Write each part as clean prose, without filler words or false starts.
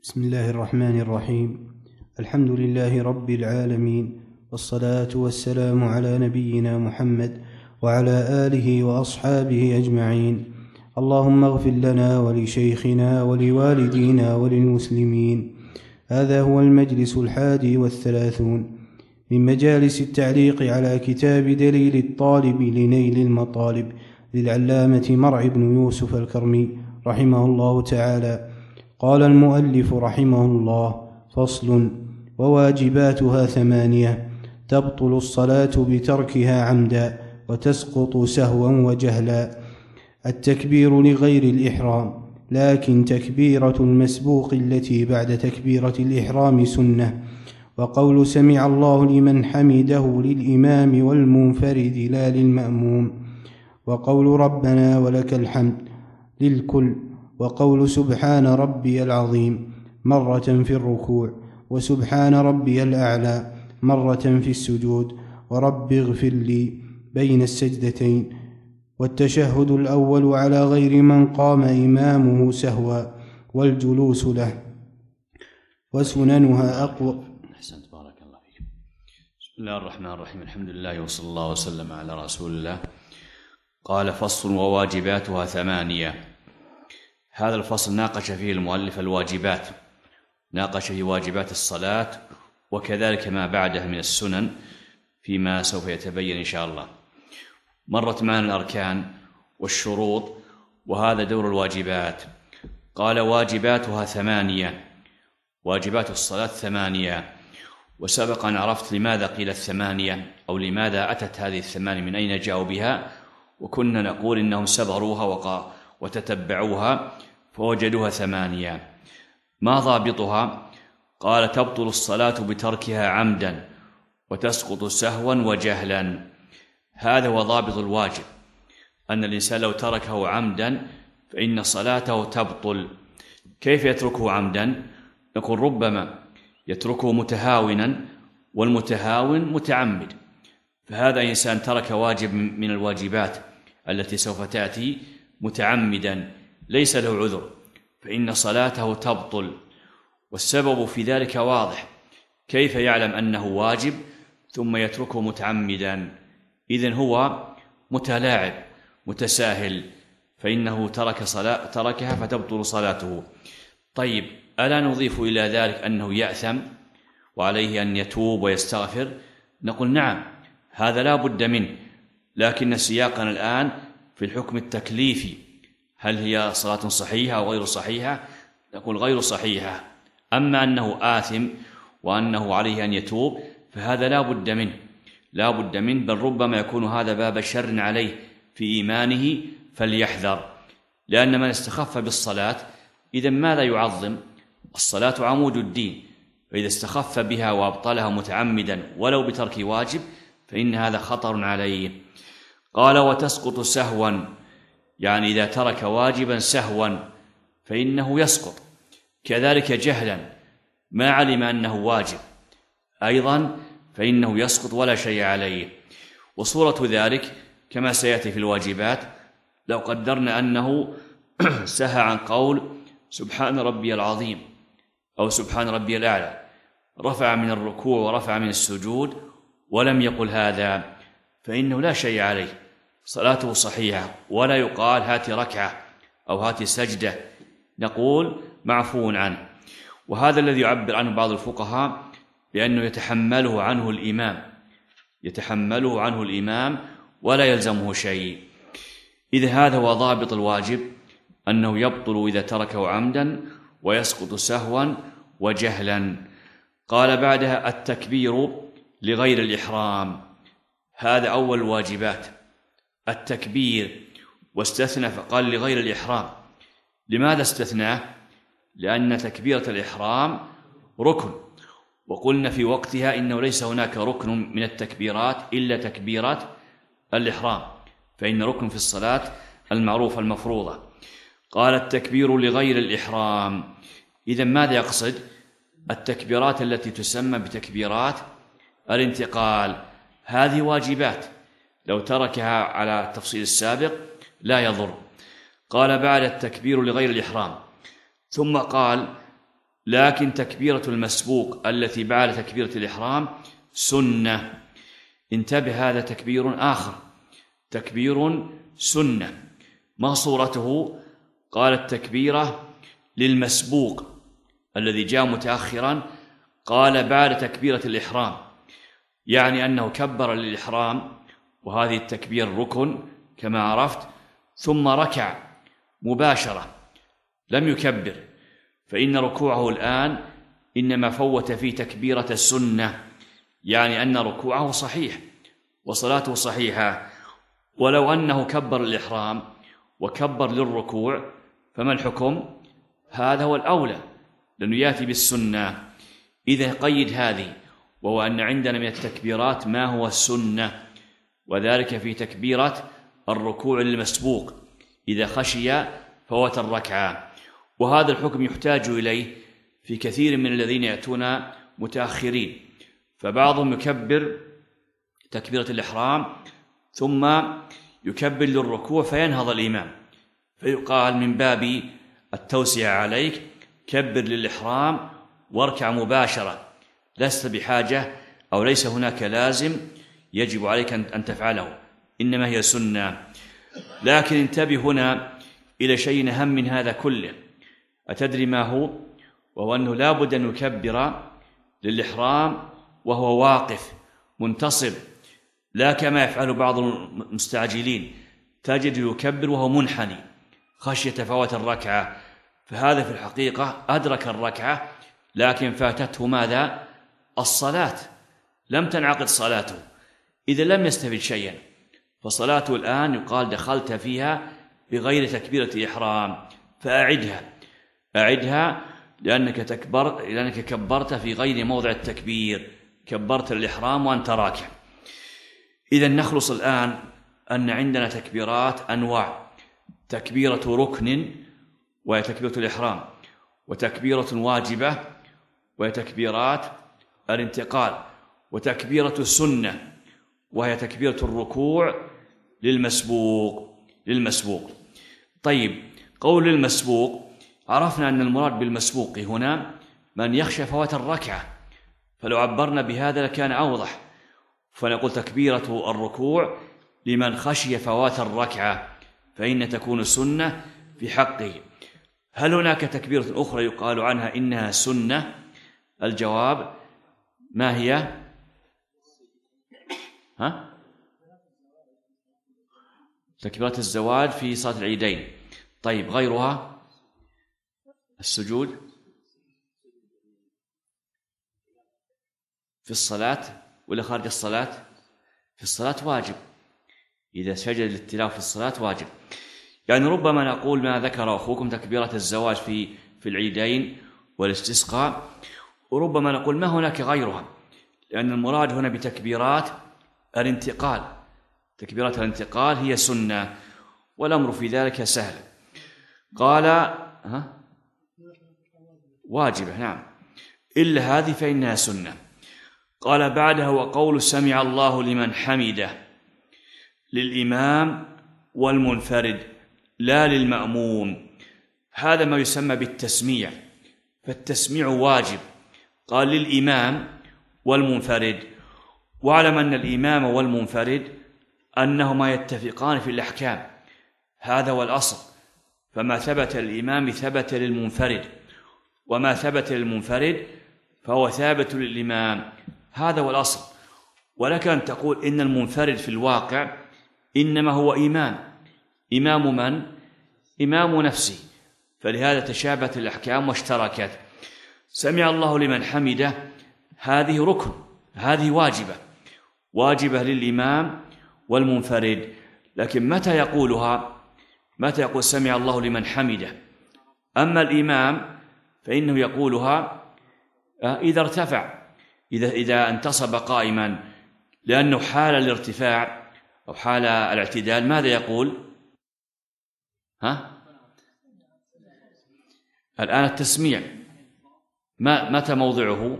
بسم الله الرحمن الرحيم. الحمد لله رب العالمين، والصلاة والسلام على نبينا محمد وعلى آله وأصحابه أجمعين. اللهم اغفر لنا ولشيخنا ولوالدينا وللمسلمين. هذا هو المجلس 31 من مجالس التعليق على كتاب دليل الطالب لنيل المطالب للعلامة مرع بن يوسف الكرمي رحمه الله تعالى. قال المؤلف رحمه الله: فصل: وواجباتها 8: تبطل الصلاة بتركها عمدا، وتسقط سهوا وجهلا. التكبير لغير الإحرام، لكن تكبيرة المسبوق التي بعد تكبيرة الإحرام سنة. وقول سمع الله لمن حمده للإمام والمنفرد لا للمأموم. وقول ربنا ولك الحمد للكل. وقول سبحان ربي العظيم مرة في الركوع، وسبحان ربي الأعلى مرة في السجود، ورب اغفر لي بين السجدتين. والتشهد الأول على غير من قام إمامه سهوا، والجلوس له. وسننها أقوى. أحسنت، بارك الله فيك. بسم الله الرحمن الرحيم. الحمد لله وصلى الله وسلم على رسول الله. قال: فصل: وواجباتها 8. هذا الفصل ناقش فيه المؤلف الواجبات، ناقش في واجبات الصلاة وكذلك ما بعدها من السنن فيما سوف يتبين إن شاء الله. مرت معنا الأركان والشروط، وهذا دور الواجبات. قال: واجباتها 8، واجبات الصلاة 8. وسبق أن عرفت لماذا قيل 8 أو لماذا أتت هذه 8، من أين جاءوا بها، وكنا نقول إنهم سبروها وتتبعوها فوجدوها 8. ما ضابطها؟ قال: تبطل الصلاة بتركها عمدا، وتسقط سهوا وجهلا. هذا هو ضابط الواجب، أن الإنسان لو تركه عمدا فإن صلاته تبطل. كيف يتركه عمدا؟ نقول ربما يتركه متهاونا، والمتهاون متعمد. فهذا إنسان ترك واجب من الواجبات التي سوف تأتي متعمدا ليس له عذر، فإن صلاته تبطل. والسبب في ذلك واضح. كيف يعلم أنه واجب ثم يتركه متعمدا؟ إذن هو متلاعب متساهل، فإنه تركها فتبطل صلاته. طيب، ألا نضيف إلى ذلك أنه يأثم وعليه أن يتوب ويستغفر؟ نقول نعم، هذا لا بد منه، لكن سياقنا الآن في الحكم التكليفي. هل هي صلاة صحيحة أو غير صحيحة؟ نقول غير صحيحة. أما أنه آثم وأنه عليه أن يتوب فهذا لا بد منه، بل ربما يكون هذا باب شر عليه في إيمانه، فليحذر. لأن من استخف بالصلاة إذن ماذا يعظم؟ الصلاة عمود الدين، فإذا استخف بها وأبطلها متعمدا ولو بترك واجب فإن هذا خطر عليه. قال: وتسقط سهوا، يعني إذا ترك واجبا سهوا فإنه يسقط. كذلك جهلا، ما علم أنه واجب أيضا فإنه يسقط ولا شيء عليه. وصورة ذلك كما سيأتي في الواجبات، لو قدرنا أنه سهى عن قول سبحان ربي العظيم أو سبحان ربي الأعلى، رفع من الركوع ورفع من السجود ولم يقل هذا، فإنه لا شيء عليه، صلاته صحيحة، ولا يقال هات ركعة أو هات سجدة، نقول معفو عنه. وهذا الذي يعبر عنه بعض الفقهاء بأنه يتحمله عنه الإمام ولا يلزمه شيء. إذا هذا هو ضابط الواجب، أنه يبطل إذا تركه عمدا، ويسقط سهوا وجهلا. قال بعدها: التكبير لغير الإحرام. هذا أول الواجبات، التكبير، واستثنى فقال لغير الإحرام. لماذا استثناه؟ لأن تكبيرة الإحرام ركن، وقلنا في وقتها إنه ليس هناك ركن من التكبيرات إلا تكبيرات الإحرام، فإن ركن في الصلاة المعروفة المفروضة. قال: التكبير لغير الإحرام. إذن ماذا يقصد؟ التكبيرات التي تسمى بتكبيرات الانتقال، هذه واجبات، لو تركها على التفصيل السابق لا يضر. قال: بعد التكبير لغير الإحرام. ثم قال: لكن تكبيرة المسبوق التي بعد تكبيرة الإحرام سنة. انتبه، هذا تكبير آخر، تكبير سنة. ما صورته؟ قال التكبيرة للمسبوق الذي جاء متأخرا، قال بعد تكبيرة الإحرام، يعني أنه كبر للإحرام، وهذه التكبير ركن كما عرفت، ثم ركع مباشرة لم يكبر، فإن ركوعه الآن إنما فوت فيه تكبيرة السنة، يعني أن ركوعه صحيح وصلاته صحيحة. ولو أنه كبر الإحرام وكبر للركوع فما الحكم؟ هذا هو الأولى، لأنه يأتي بالسنة. إذا قيد هذه، وهو أن عندنا من التكبيرات ما هو السنة، وذلك في تكبيرة الركوع للمسبوق إذا خشي فوت الركعة. وهذا الحكم يحتاج إليه في كثير من الذين يأتون متأخرين، فبعضهم يكبر تكبيرة الإحرام ثم يكبر للركوع فينهض الإمام، فيقال من باب التوسعة عليك كبر للإحرام واركع مباشرة، لست بحاجة أو ليس هناك لازم يجب عليك أن تفعله، إنما هي سنة. لكن انتبه هنا إلى شيء أهم من هذا كله، أتدري ما هو؟ وهو أنه لا بد أن يكبر للإحرام وهو واقف منتصب، لا كما يفعل بعض المستعجلين، تجد يكبر وهو منحني خشية فوات الركعة، فهذا في الحقيقة أدرك الركعة لكن فاتته ماذا؟ الصلاة، لم تنعقد صلاته، إذا لم يستفد شيئا، فصلاته الآن يقال دخلت فيها بغير تكبيرة إحرام، فأعدها لأنك كبرت في غير موضع التكبير، كبرت الإحرام وأنت راكع. إذا نخلص الآن أن عندنا تكبيرات أنواع: تكبيرة ركن وهي تكبيرة الإحرام، وتكبيرة واجبة وهي تكبيرات الانتقال، وتكبيرة السنة وهي تكبيرة الركوع للمسبوق. طيب، قول المسبوق، عرفنا أن المراد بالمسبوق هنا من يخشى فوات الركعة، فلو عبرنا بهذا لكان أوضح، فنقول تكبيرة الركوع لمن خشي فوات الركعة فإن تكون سنة في حقه. هل هناك تكبيرة أخرى يقال عنها إنها سنة؟ الجواب ما هي؟ تكبيرة الزواج في صلاة العيدين. طيب، غيرها؟ السجود في الصلاة ولا خارج الصلاة؟ في الصلاة واجب، إذا سجد للتلاوة في الصلاة واجب. يعني ربما نقول ما ذكر أخوكم تكبيرة الزواج في العيدين والاستسقاء، وربما نقول ما هناك غيرها، لأن المراد هنا بتكبيرات الانتقال، تكبيرات الانتقال هي سنة، والأمر في ذلك سهل. قال واجبة، نعم، إلا هذه فإنها سنة. قال بعدها: وقول سمع الله لمن حمده للإمام والمنفرد لا للمأموم، هذا ما يسمى بالتسميع، فالتسميع واجب. قال للإمام والمنفرد، واعلم أن الإمام والمنفرد أنهما يتفقان في الأحكام، هذا هو الأصل، فما ثبت للإمام ثبت للمنفرد، وما ثبت للمنفرد فهو ثابت للإمام، هذا هو الأصل. ولك أن تقول إن المنفرد في الواقع إنما هو إمام من؟ إمام نفسه، فلهذا تشابهت الأحكام واشتركت. سمع الله لمن حمده هذه ركن، هذه واجبة للإمام والمنفرد، لكن متى يقولها؟ متى يقول سمع الله لمن حمده؟ أما الإمام فإنه يقولها إذا ارتفع، إذا انتصب قائما، لأنه حال الارتفاع أو حال الاعتدال ماذا يقول؟ الآن التسميع متى موضعه؟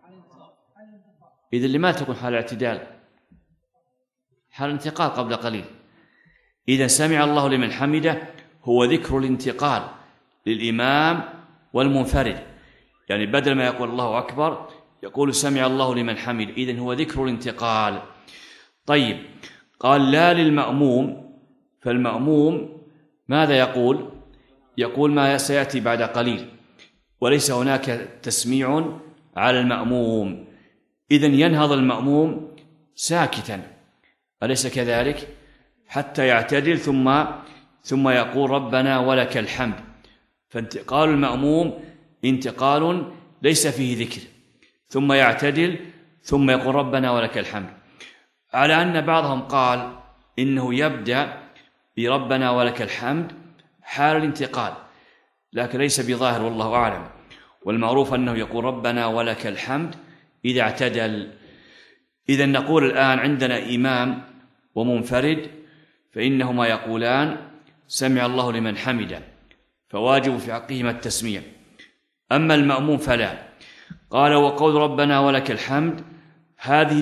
إذا لماذا تكون حال الاعتدال؟ حال الانتقال قبل قليل. إذا سمع الله لمن حمده هو ذكر الانتقال للإمام والمنفرد، يعني بدل ما يقول الله أكبر يقول سمع الله لمن حمد، إذن هو ذكر الانتقال. طيب، قال لا للمأموم، فالمأموم ماذا يقول؟ يقول ما سيأتي بعد قليل، وليس هناك تسميع على المأموم، إذن ينهض المأموم ساكتا، أليس كذلك؟ حتى يعتدل ثم يقول ربنا ولك الحمد. فانتقال المأموم انتقال ليس فيه ذكر، ثم يعتدل ثم يقول ربنا ولك الحمد، على أن بعضهم قال إنه يبدأ بربنا ولك الحمد حال الانتقال، لكن ليس بظاهر والله أعلم. والمعروف أنه يقول ربنا ولك الحمد إذا اعتدل. إذا نقول الآن عندنا إمام ومنفرد، فإنهما يقولان سمع الله لمن حمده، فواجب في حقهما التسميع. أما المأموم فلا. قال وقول ربنا ولك الحمد هذه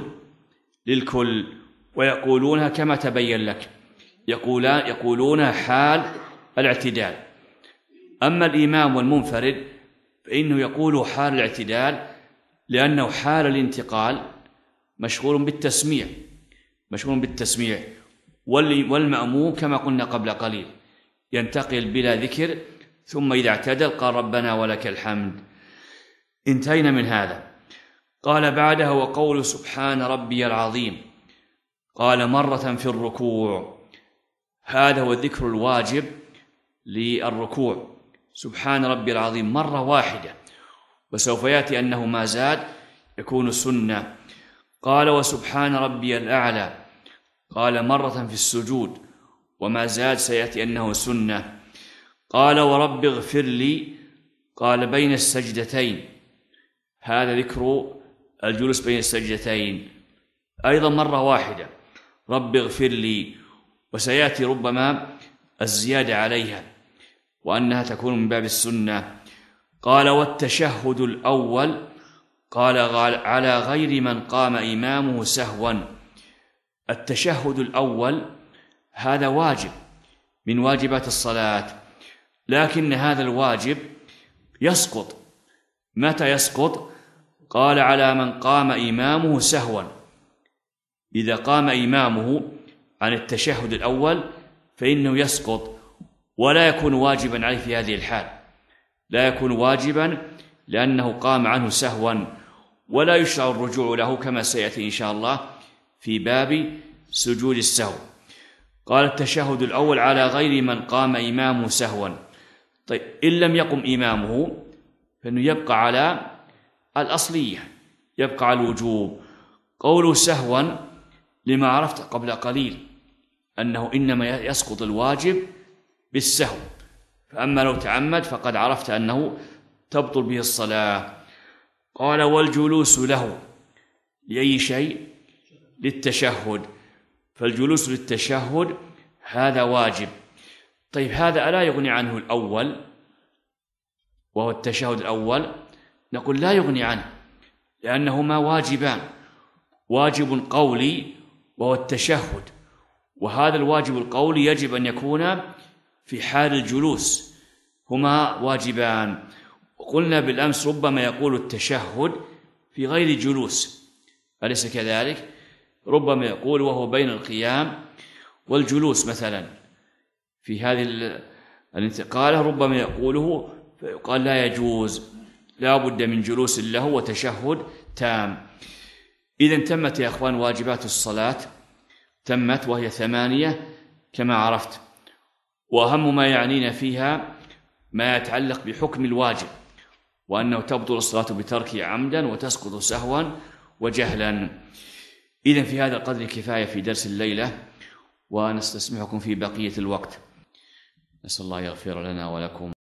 للكل، ويقولونها كما تبين لك، يقولونها حال الاعتدال. أما الإمام والمنفرد فإنه يقول حال الاعتدال، لأنه حال الانتقال مشغول بالتسميع، والمأموم كما قلنا قبل قليل ينتقل بلا ذكر، ثم إذا اعتدل قال ربنا ولك الحمد. انتهينا من هذا. قال بعدها وقول سبحان ربي العظيم، قال مرة في الركوع، هذا هو الذكر الواجب للركوع، سبحان ربي العظيم مرة واحدة، وسوف يأتي أنه ما زاد يكون سنة. قال وسبحان ربي الأعلى، قال مرة في السجود، وما زاد سيأتي أنه سنة. قال ورب اغفر لي، قال بين السجدتين، هذا ذكر الجلوس بين السجدتين أيضا مرة واحدة، رب اغفر لي، وسيأتي ربما الزيادة عليها وأنها تكون من باب السنة. قال والتشهد الأول، قال على غير من قام إمامه سهوا. التشهد الأول هذا واجب من واجبات الصلاة، لكن هذا الواجب يسقط. متى يسقط؟ قال على من قام إمامه سهوا، إذا قام إمامه عن التشهد الأول فإنه يسقط، ولا يكون واجبا عليه في هذه الحال، لا يكون واجبا لأنه قام عنه سهوا، ولا يشرع الرجوع له كما سيأتي إن شاء الله في باب سجود السهو. قال التشهد الأول على غير من قام إمامه سهوا. طيب، إن لم يقم إمامه فإنه يبقى على الأصلية، يبقى على الوجوب. قوله سهوا لما عرفت قبل قليل أنه إنما يسقط الواجب بالسهو، فأما لو تعمد فقد عرفت أنه تبطل به الصلاة. قال والجلوس له لأي شيء؟ للتشهد، فالجلوس للتشهد هذا واجب. طيب، هذا ألا يغني عنه الأول وهو التشهد الأول؟ نقول لا يغني عنه، لأنهما واجبان، واجب قولي وهو التشهد، وهذا الواجب القولي يجب أن يكون في حال الجلوس، هما واجبان. وقلنا بالأمس ربما يقول التشهد في غير جلوس، أليس كذلك؟ ربما يقول وهو بين القيام والجلوس مثلا، في هذه الانتقالة ربما يقوله فيقال لا يجوز، لا بد من جلوس له وتشهد تام. إذن تمت يا أخوان واجبات الصلاة، تمت، وهي 8 كما عرفت. وأهم ما يعنينا فيها ما يتعلق بحكم الواجب، وأنه تبطل الصلاة بتركه عمدا وتسقط سهوا وجهلا. إذن في هذا القدر كفاية في درس الليلة، ونستسمحكم في بقية الوقت. نسأل الله يغفر لنا ولكم.